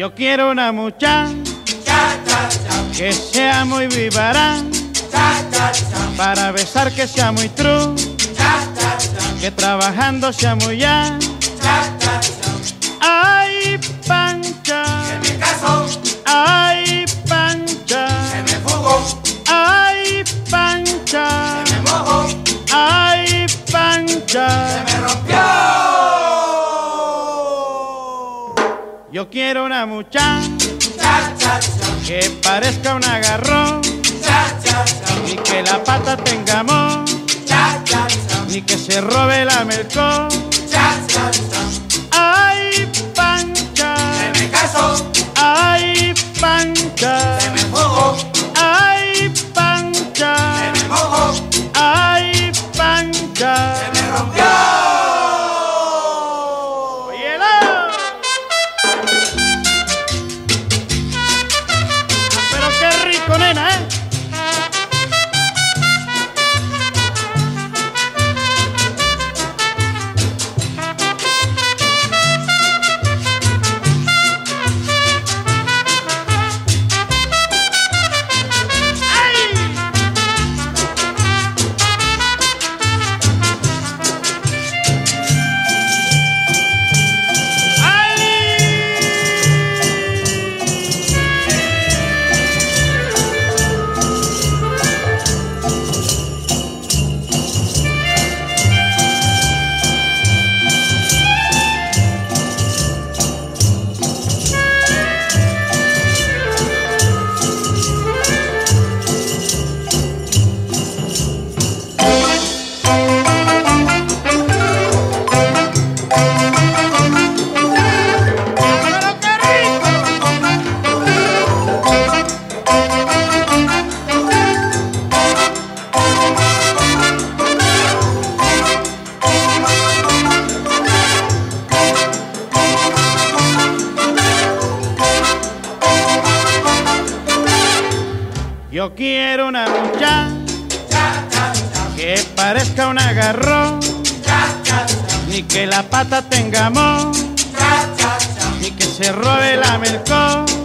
Yo quiero una muchacha que sea muy vivarán, para besar que sea muy true, que trabajando sea muy ya. Ay, Pancha, Se me casó, ay, Pancha, se me fugó, ay, Pancha, se me mojó, ay, Pancha. se me rompió. Yo quiero una muchacha Cha, cha, cha, que parezca un agarrón, cha, cha, cha, ni que la pata tenga amor, cha, cha, cha, ni que se robe la melcón. cha, cha, cha. Ay, Pancha, Se me casó, ay, Pancha, se me fugó, ay, Pancha, se me mojó, ay, Pancha. se me rompió. ¡Óyelo! Pero qué rico, nena, ¿eh? Yo quiero una muchacha que parezca un agarrón, ni que la pata tenga amor, ni que se robe la melcón.